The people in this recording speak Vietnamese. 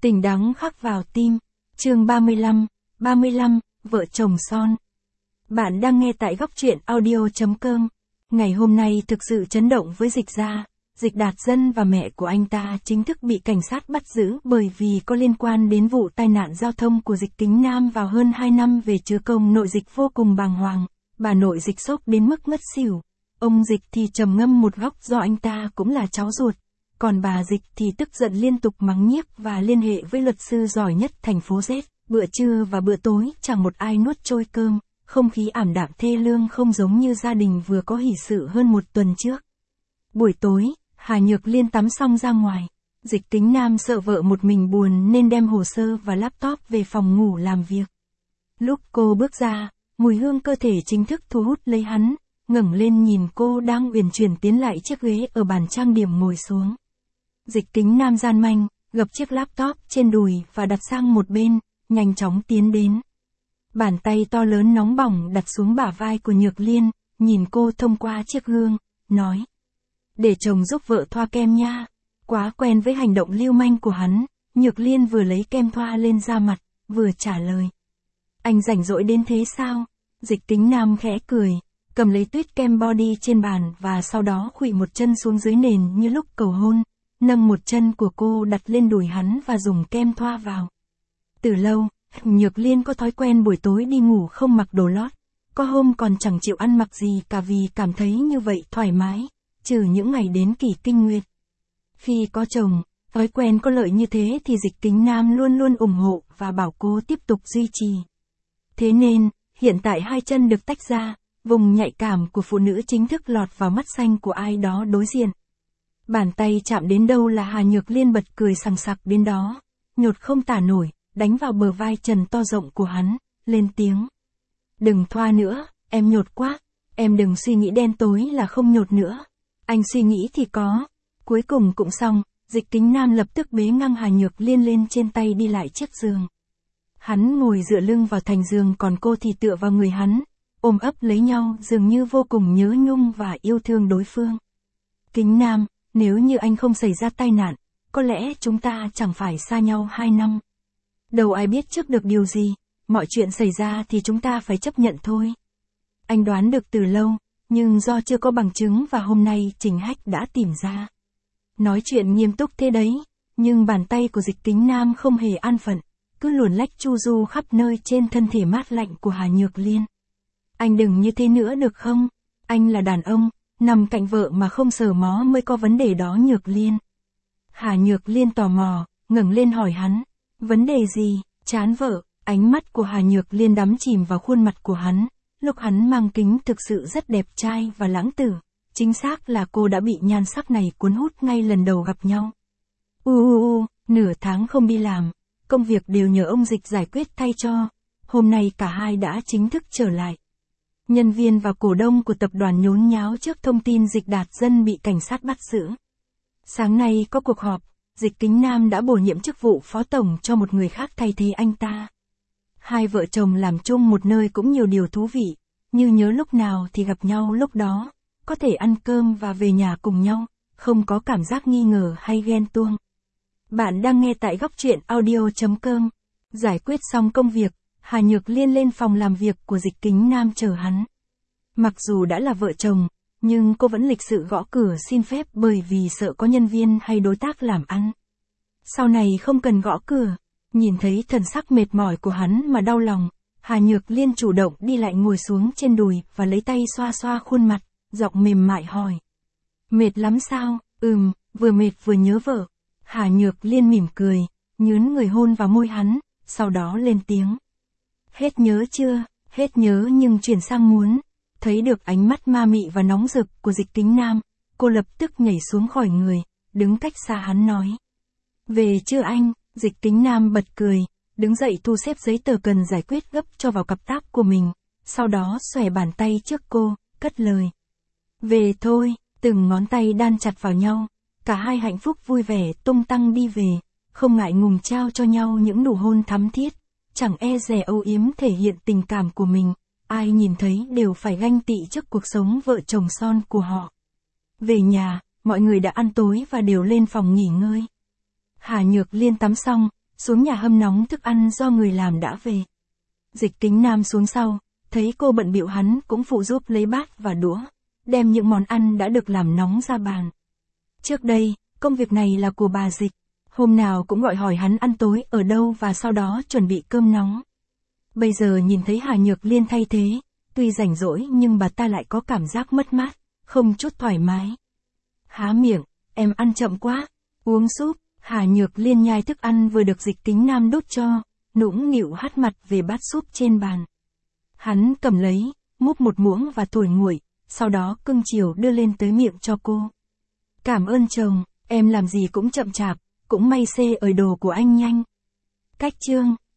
Tình đắng khắc vào tim. Chương 35, vợ chồng son. Bạn đang nghe tại góc truyện audio.com. Ngày hôm nay thực sự chấn động với Dịch gia. Dịch Đạt Dân và mẹ của anh ta chính thức bị cảnh sát bắt giữ bởi vì có liên quan đến vụ tai nạn giao thông của Dịch Kính Nam vào hơn 2 năm về chứa công nội Dịch vô cùng bàng hoàng. Bà nội Dịch sốc đến mức ngất xỉu. Ông Dịch thì trầm ngâm một góc do anh ta cũng là cháu ruột. Còn bà Dịch thì tức giận liên tục mắng nhiếc và liên hệ với luật sư giỏi nhất thành phố Z. Bữa trưa và bữa tối chẳng một ai nuốt trôi cơm. Không khí ảm đạm thê lương không giống như gia đình vừa có hỷ sự hơn một tuần trước. Buổi tối, Hà Nhược Liên tắm xong ra ngoài. Dịch Kính Nam sợ vợ một mình buồn nên đem hồ sơ và laptop về phòng ngủ làm việc. Lúc cô bước ra, mùi hương cơ thể chính thức thu hút lấy hắn, ngẩng lên nhìn cô đang uyển chuyển tiến lại chiếc ghế ở bàn trang điểm ngồi xuống. Dịch Kính Nam gian manh, gập chiếc laptop trên đùi và đặt sang một bên, nhanh chóng tiến đến. Bàn tay to lớn nóng bỏng đặt xuống bả vai của Nhược Liên, nhìn cô thông qua chiếc gương, nói. Để chồng giúp vợ thoa kem nha. Quá quen với hành động lưu manh của hắn, Nhược Liên vừa lấy kem thoa lên da mặt, vừa trả lời. Anh rảnh rỗi đến thế sao? Dịch Kính Nam khẽ cười, cầm lấy tuyết kem body trên bàn và sau đó khuỵu một chân xuống dưới nền như lúc cầu hôn, nâng một chân của cô đặt lên đùi hắn và dùng kem thoa vào. Từ lâu, Nhược Liên có thói quen buổi tối đi ngủ không mặc đồ lót, có hôm còn chẳng chịu ăn mặc gì cả vì cảm thấy như vậy thoải mái, trừ những ngày đến kỳ kinh nguyệt. Khi có chồng, thói quen có lợi như thế thì Dịch Kính Nam luôn luôn ủng hộ và bảo cô tiếp tục duy trì. Thế nên, hiện tại hai chân được tách ra, vùng nhạy cảm của phụ nữ chính thức lọt vào mắt xanh của ai đó đối diện. Bàn tay chạm đến đâu là Hà Nhược Liên bật cười sằng sặc đến đó, nhột không tả nổi, đánh vào bờ vai trần to rộng của hắn, lên tiếng. Đừng thoa nữa, em nhột quá, em đừng suy nghĩ đen tối là không nhột nữa. Anh suy nghĩ thì có. Cuối cùng cũng xong, Dịch Kính Nam lập tức bế ngang Hà Nhược Liên lên trên tay đi lại chiếc giường. Hắn ngồi dựa lưng vào thành giường còn cô thì tựa vào người hắn, ôm ấp lấy nhau dường như vô cùng nhớ nhung và yêu thương đối phương. Kính Nam, nếu như anh không xảy ra tai nạn, có lẽ chúng ta chẳng phải xa nhau 2 năm. Đâu ai biết trước được điều gì, mọi chuyện xảy ra thì chúng ta phải chấp nhận thôi. Anh đoán được từ lâu, nhưng do chưa có bằng chứng và hôm nay Trình Hách đã tìm ra. Nói chuyện nghiêm túc thế đấy, nhưng bàn tay của Dịch Kính Nam không hề an phận, cứ luồn lách chu du khắp nơi trên thân thể mát lạnh của Hà Nhược Liên. Anh đừng như thế nữa được không? Anh là đàn ông, nằm cạnh vợ mà không sờ mó mới có vấn đề đó Nhược Liên. Hà Nhược Liên tò mò, ngẩng lên hỏi hắn. Vấn đề gì? Chán vợ. Ánh mắt của Hà Nhược Liên đắm chìm vào khuôn mặt của hắn. Lúc hắn mang kính thực sự rất đẹp trai và lãng tử. Chính xác là cô đã bị nhan sắc này cuốn hút ngay lần đầu gặp nhau. Nửa tháng không đi làm. Công việc đều nhờ ông Dịch giải quyết thay cho. Hôm nay cả hai đã chính thức trở lại. Nhân viên và cổ đông của tập đoàn nhốn nháo trước thông tin Dịch Đạt Dân bị cảnh sát bắt giữ. Sáng nay có cuộc họp, Dịch Kính Nam đã bổ nhiệm chức vụ phó tổng cho một người khác thay thế anh ta. Hai vợ chồng làm chung một nơi cũng nhiều điều thú vị, như nhớ lúc nào thì gặp nhau lúc đó, có thể ăn cơm và về nhà cùng nhau, không có cảm giác nghi ngờ hay ghen tuông. Bạn đang nghe tại góc truyện audio.com. Giải quyết xong công việc, Hà Nhược Liên lên phòng làm việc của Dịch Kính Nam chờ hắn. Mặc dù đã là vợ chồng, nhưng cô vẫn lịch sự gõ cửa xin phép bởi vì sợ có nhân viên hay đối tác làm ăn. Sau này không cần gõ cửa, nhìn thấy thần sắc mệt mỏi của hắn mà đau lòng, Hà Nhược Liên chủ động đi lại ngồi xuống trên đùi và lấy tay xoa xoa khuôn mặt, giọng mềm mại hỏi. Mệt lắm sao? Vừa mệt vừa nhớ vợ. Hà Nhược Liên mỉm cười, nhướn người hôn vào môi hắn, sau đó lên tiếng. Hết nhớ chưa? Hết nhớ nhưng chuyển sang muốn. Thấy được ánh mắt ma mị và nóng rực của Dịch Kính Nam, cô lập tức nhảy xuống khỏi người, đứng cách xa hắn nói. Về chưa anh? Dịch Kính Nam bật cười, đứng dậy thu xếp giấy tờ cần giải quyết gấp cho vào cặp táp của mình, sau đó xòe bàn tay trước cô, cất lời. Về thôi, từng ngón tay đan chặt vào nhau, cả hai hạnh phúc vui vẻ tung tăng đi về, không ngại ngùng trao cho nhau những nụ hôn thắm thiết, chẳng e dè âu yếm thể hiện tình cảm của mình. Ai nhìn thấy đều phải ganh tị trước cuộc sống vợ chồng son của họ. Về nhà, mọi người đã ăn tối và đều lên phòng nghỉ ngơi. Hà Nhược Liên tắm xong, xuống nhà hâm nóng thức ăn do người làm đã về. Dịch Kính Nam xuống sau, thấy cô bận bịu hắn cũng phụ giúp lấy bát và đũa, đem những món ăn đã được làm nóng ra bàn. Trước đây, công việc này là của bà Dịch, hôm nào cũng gọi hỏi hắn ăn tối ở đâu và sau đó chuẩn bị cơm nóng. Bây giờ nhìn thấy Hà Nhược Liên thay thế, tuy rảnh rỗi nhưng bà ta lại có cảm giác mất mát, không chút thoải mái. Há miệng, em ăn chậm quá, uống súp. Hà Nhược Liên nhai thức ăn vừa được Dịch Kính Nam đút cho, nũng nịu hắt mặt về bát súp trên bàn. Hắn cầm lấy, múc một muỗng và thổi nguội, sau đó cưng chiều đưa lên tới miệng cho cô. Cảm ơn chồng, em làm gì cũng chậm chạp, cũng may xê ở đồ của anh nhanh. Cách chương